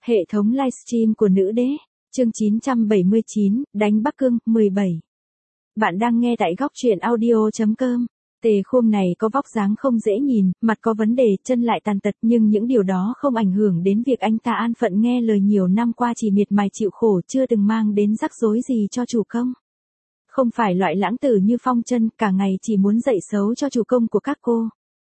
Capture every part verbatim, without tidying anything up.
Hệ thống livestream của nữ đế, chương chín trăm bảy mươi chín, đánh Bắc Cương, mười bảy. Bạn đang nghe tại góc truyện audio chấm com. Tề Khôn này có vóc dáng không dễ nhìn, mặt có vấn đề, chân lại tàn tật, nhưng những điều đó không ảnh hưởng đến việc anh ta an phận nghe lời nhiều năm qua, chỉ miệt mài chịu khổ, chưa từng mang đến rắc rối gì cho chủ công. Không phải loại lãng tử như Phong Chân, cả ngày chỉ muốn dạy xấu cho chủ công của các cô.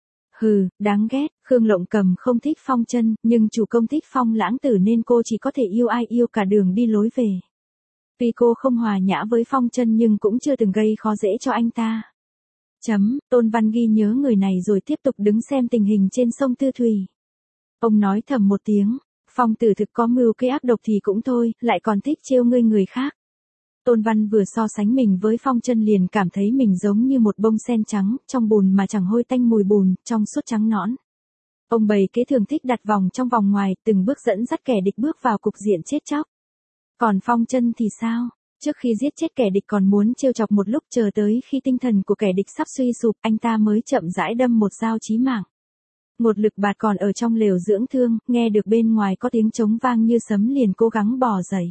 Hừ, đáng ghét, Khương Lộng Cầm không thích Phong Chân, nhưng chủ công thích Phong lãng tử nên cô chỉ có thể yêu ai yêu cả đường đi lối về. Tuy cô không hòa nhã với Phong Chân nhưng cũng chưa từng gây khó dễ cho anh ta. Chấm, Tôn Văn ghi nhớ người này rồi tiếp tục đứng xem tình hình trên sông Tư Thủy. Ông nói thầm một tiếng, Phong tử thực có mưu kế ác độc thì cũng thôi, lại còn thích trêu ngươi người khác. Tôn Văn vừa so sánh mình với Phong Chân liền cảm thấy mình giống như một bông sen trắng, trong bùn mà chẳng hôi tanh mùi bùn, trong suốt trắng nõn. Ông bày kế thường thích đặt vòng trong vòng ngoài, từng bước dẫn dắt kẻ địch bước vào cục diện chết chóc. Còn Phong Chân thì sao? Trước khi giết chết kẻ địch còn muốn trêu chọc một lúc, chờ tới khi tinh thần của kẻ địch sắp suy sụp, anh ta mới chậm rãi đâm một dao chí mạng. Một Lực Bạt còn ở trong lều dưỡng thương, nghe được bên ngoài có tiếng trống vang như sấm liền cố gắng bò dậy.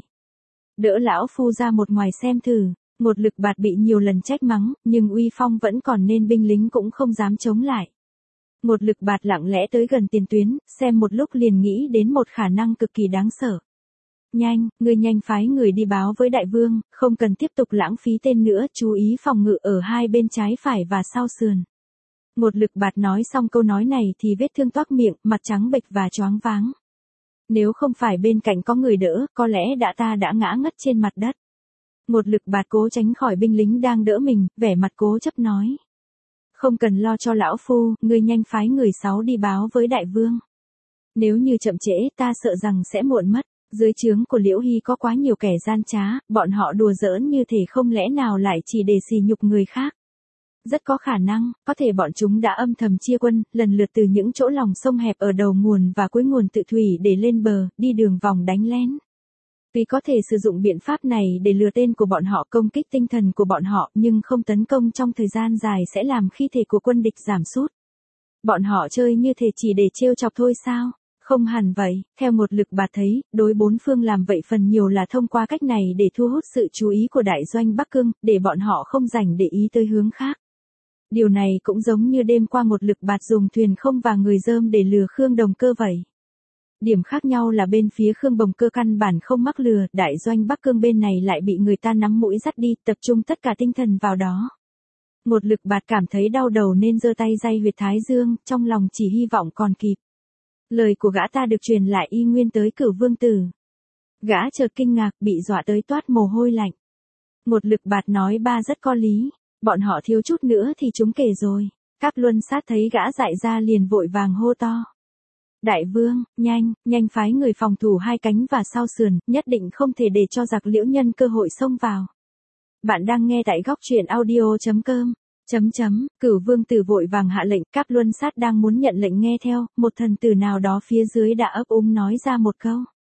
Đỡ lão phu ra một ngoài xem thử. Một Lực Bạt bị nhiều lần trách mắng, nhưng uy phong vẫn còn nên binh lính cũng không dám chống lại. Một Lực Bạt lặng lẽ tới gần tiền tuyến, xem một lúc liền nghĩ đến một khả năng cực kỳ đáng sợ. Nhanh, ngươi nhanh phái người đi báo với đại vương, không cần tiếp tục lãng phí tên nữa, chú ý phòng ngự ở hai bên trái phải và sau sườn. Một Lực Bạt nói xong câu nói này thì vết thương toác miệng, mặt trắng bệch và choáng váng. Nếu không phải bên cạnh có người đỡ, có lẽ đã ta đã ngã ngất trên mặt đất. Một Lực Bạt cố tránh khỏi binh lính đang đỡ mình, vẻ mặt cố chấp nói. Không cần lo cho lão phu, ngươi nhanh phái người sáu đi báo với đại vương. Nếu như chậm trễ, ta sợ rằng sẽ muộn mất. Dưới trướng của Liễu Hy có quá nhiều kẻ gian trá, bọn họ đùa giỡn như thể không lẽ nào lại chỉ để sỉ nhục người khác. Rất có khả năng, có thể bọn chúng đã âm thầm chia quân, lần lượt từ những chỗ lòng sông hẹp ở đầu nguồn và cuối nguồn tự thủy để lên bờ, đi đường vòng đánh lén. Tuy có thể sử dụng biện pháp này để lừa tên của bọn họ, công kích tinh thần của bọn họ, nhưng không tấn công trong thời gian dài sẽ làm khí thế của quân địch giảm sút. Bọn họ chơi như thể chỉ để trêu chọc thôi sao? Không hẳn vậy, theo Một Lực Bạt thấy, đối bốn phương làm vậy phần nhiều là thông qua cách này để thu hút sự chú ý của đại doanh Bắc Cương, để bọn họ không dành để ý tới hướng khác. Điều này cũng giống như đêm qua Một Lực Bạt dùng thuyền không và người dơm để lừa Khương Đồng Cơ vậy. Điểm khác nhau là bên phía Khương Bồng Cơ căn bản không mắc lừa, đại doanh Bắc Cương bên này lại bị người ta nắm mũi dắt đi, tập trung tất cả tinh thần vào đó. Một Lực Bạt cảm thấy đau đầu nên giơ tay day huyệt thái dương, trong lòng chỉ hy vọng còn kịp. Lời của gã ta được truyền lại y nguyên tới Cửu Vương Tử. Gã chợt kinh ngạc, bị dọa tới toát mồ hôi lạnh. Một Lực Bạt nói ba rất có lý, bọn họ thiếu chút nữa thì chúng kể rồi. Các Luân Sát thấy gã dại ra liền vội vàng hô to. Đại vương, nhanh, nhanh phái người phòng thủ hai cánh và sau sườn, nhất định không thể để cho giặc Liễu nhân cơ hội xông vào. Bạn đang nghe tại góc truyện audio chấm com. Chấm chấm, Cửu Vương Tử vội vàng hạ lệnh, các Luân Sát đang muốn nhận lệnh nghe theo, một thần tử nào đó phía dưới đã ấp úng nói ra một câu.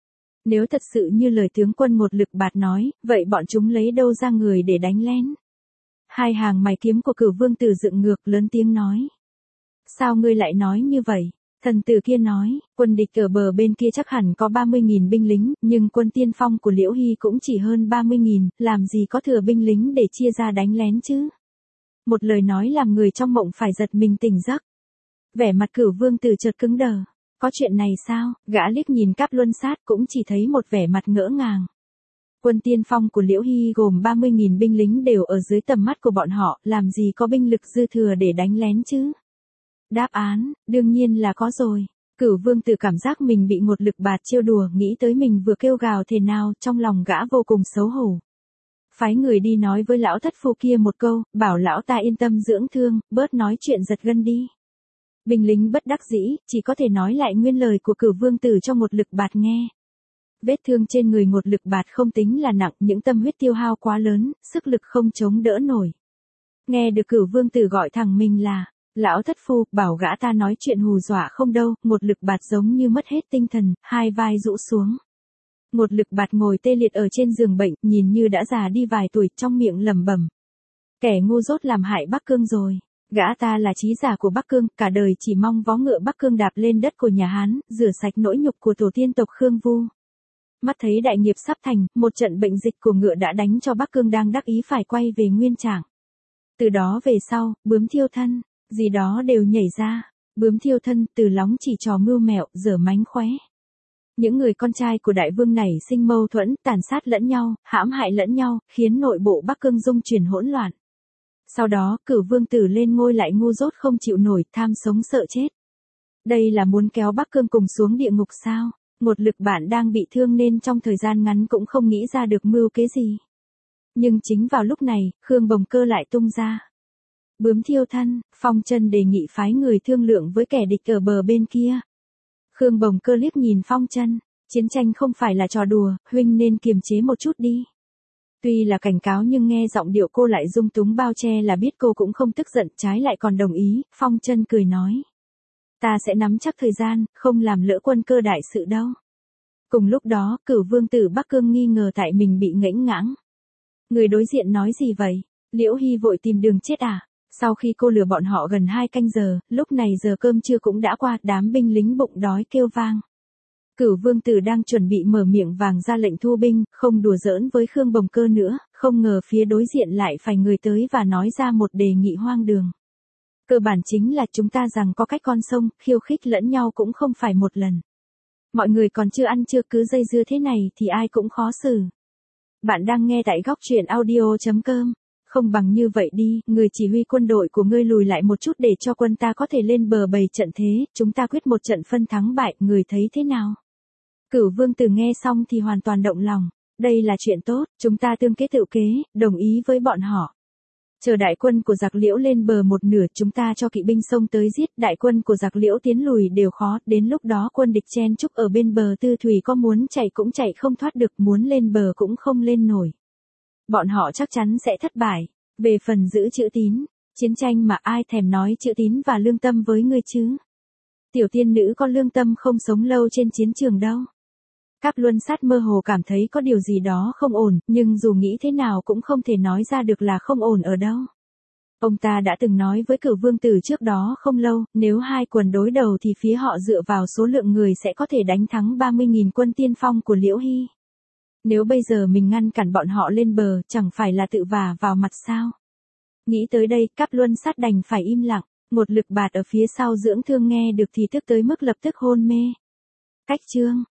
Nếu thật sự như lời tướng quân Một Lực Bạt nói, vậy bọn chúng lấy đâu ra người để đánh lén? Hai hàng mày kiếm của Cửu Vương Tử dựng ngược, lớn tiếng nói. Sao ngươi lại nói như vậy? Thần tử kia nói, quân địch ở bờ bên kia chắc hẳn có ba mươi nghìn binh lính, nhưng quân tiên phong của Liễu Hy cũng chỉ hơn ba mươi nghìn, làm gì có thừa binh lính để chia ra đánh lén chứ? Một lời nói làm người trong mộng phải giật mình tỉnh giấc. Vẻ mặt Cửu Vương Tử chợt cứng đờ. Có chuyện này sao? Gã liếc nhìn Cáp Luân Sát cũng chỉ thấy một vẻ mặt ngỡ ngàng. Quân tiên phong của Liễu Hy gồm ba mươi nghìn binh lính đều ở dưới tầm mắt của bọn họ, làm gì có binh lực dư thừa để đánh lén chứ? Đáp án, đương nhiên là có rồi. Cửu Vương Tử cảm giác mình bị Một Lực Bạt trêu đùa, nghĩ tới mình vừa kêu gào thế nào, trong lòng gã vô cùng xấu hổ. Phái người đi nói với lão thất phu kia một câu, bảo lão ta yên tâm dưỡng thương, bớt nói chuyện giật gân đi. Binh lính bất đắc dĩ, chỉ có thể nói lại nguyên lời của Cửu Vương Tử cho Một Lực Bạt nghe. Vết thương trên người Một Lực Bạt không tính là nặng, những tâm huyết tiêu hao quá lớn, sức lực không chống đỡ nổi. Nghe được Cửu Vương Tử gọi thẳng mình là lão thất phu, bảo gã ta nói chuyện hù dọa không đâu. Một Lực Bạt giống như mất hết tinh thần, hai vai rũ xuống. Một Lực Bạt ngồi tê liệt ở trên giường bệnh, nhìn như đã già đi vài tuổi, trong miệng lẩm bẩm. Kẻ ngu dốt làm hại Bắc Cương rồi. Gã ta là trí giả của Bắc Cương, cả đời chỉ mong vó ngựa Bắc Cương đạp lên đất của nhà Hán, rửa sạch nỗi nhục của tổ tiên tộc Khương Vu. Mắt thấy đại nghiệp sắp thành, một trận bệnh dịch của ngựa đã đánh cho Bắc Cương đang đắc ý phải quay về nguyên trạng. Từ đó về sau, bướm thiêu thân, gì đó đều nhảy ra. Bướm thiêu thân, từ lóng chỉ trò mưu mẹo, dở mánh khóe. Những người con trai của đại vương này sinh mâu thuẫn, tàn sát lẫn nhau, hãm hại lẫn nhau, khiến nội bộ Bắc Cương dung chuyển hỗn loạn. Sau đó, Cửu vương tử lên ngôi lại ngu dốt không chịu nổi, tham sống sợ chết. Đây là muốn kéo Bắc Cương cùng xuống địa ngục sao? Một lực bạn đang bị thương nên trong thời gian ngắn cũng không nghĩ ra được mưu kế gì. Nhưng chính vào lúc này, Khương Bồng Cơ lại tung ra. Bướm thiêu thân, Phong Chân đề nghị phái người thương lượng với kẻ địch ở bờ bên kia. Khương Bồng Cơ liếc nhìn Phong Chân, chiến tranh không phải là trò đùa, huynh nên kiềm chế một chút đi. Tuy là cảnh cáo nhưng nghe giọng điệu cô lại dung túng bao che là biết cô cũng không tức giận, trái lại còn đồng ý. Phong Chân cười nói. Ta sẽ nắm chắc thời gian, không làm lỡ quân cơ đại sự đâu. Cùng lúc đó, Cửu vương tử Bắc Cương nghi ngờ tại mình bị ngẫnh ngãng. Người đối diện nói gì vậy? Liễu Hy vội tìm đường chết à? Sau khi cô lừa bọn họ gần hai canh giờ, lúc này giờ cơm trưa cũng đã qua, đám binh lính bụng đói kêu vang. Cửu vương tử đang chuẩn bị mở miệng vàng ra lệnh thu binh, không đùa giỡn với Khương Bồng Cơ nữa, không ngờ phía đối diện lại phải người tới và nói ra một đề nghị hoang đường. Cơ bản chính là chúng ta rằng có cách con sông, khiêu khích lẫn nhau cũng không phải một lần. Mọi người còn chưa ăn chưa cứ dây dưa thế này thì ai cũng khó xử. Bạn đang nghe tại góc truyện audio chấm com. Không bằng như vậy đi, người chỉ huy quân đội của ngươi lùi lại một chút để cho quân ta có thể lên bờ bày trận thế, chúng ta quyết một trận phân thắng bại, người thấy thế nào? Cửu vương tử nghe xong thì hoàn toàn động lòng. Đây là chuyện tốt, chúng ta tương kế tự kế, đồng ý với bọn họ. Chờ đại quân của Giặc Liễu lên bờ một nửa, chúng ta cho kỵ binh xông tới giết, đại quân của Giặc Liễu tiến lùi đều khó, đến lúc đó quân địch chen chúc ở bên bờ Tư Thủy có muốn chạy cũng chạy không thoát được, muốn lên bờ cũng không lên nổi. Bọn họ chắc chắn sẽ thất bại. Về phần giữ chữ tín, chiến tranh mà ai thèm nói chữ tín và lương tâm với ngươi chứ? Tiểu tiên nữ có lương tâm không sống lâu trên chiến trường đâu. Cáp Luân Sát mơ hồ cảm thấy có điều gì đó không ổn, nhưng dù nghĩ thế nào cũng không thể nói ra được là không ổn ở đâu. Ông ta đã từng nói với Cửu vương tử trước đó không lâu, nếu hai quần đối đầu thì phía họ dựa vào số lượng người sẽ có thể đánh thắng ba mươi nghìn quân tiên phong của Liễu Hy. Nếu bây giờ mình ngăn cản bọn họ lên bờ, chẳng phải là tự vả vào mặt sao? Nghĩ tới đây, Cáp Luân Sát đành phải im lặng, một lực bạt ở phía sau dưỡng thương nghe được thì tức tới mức lập tức hôn mê. Cách chương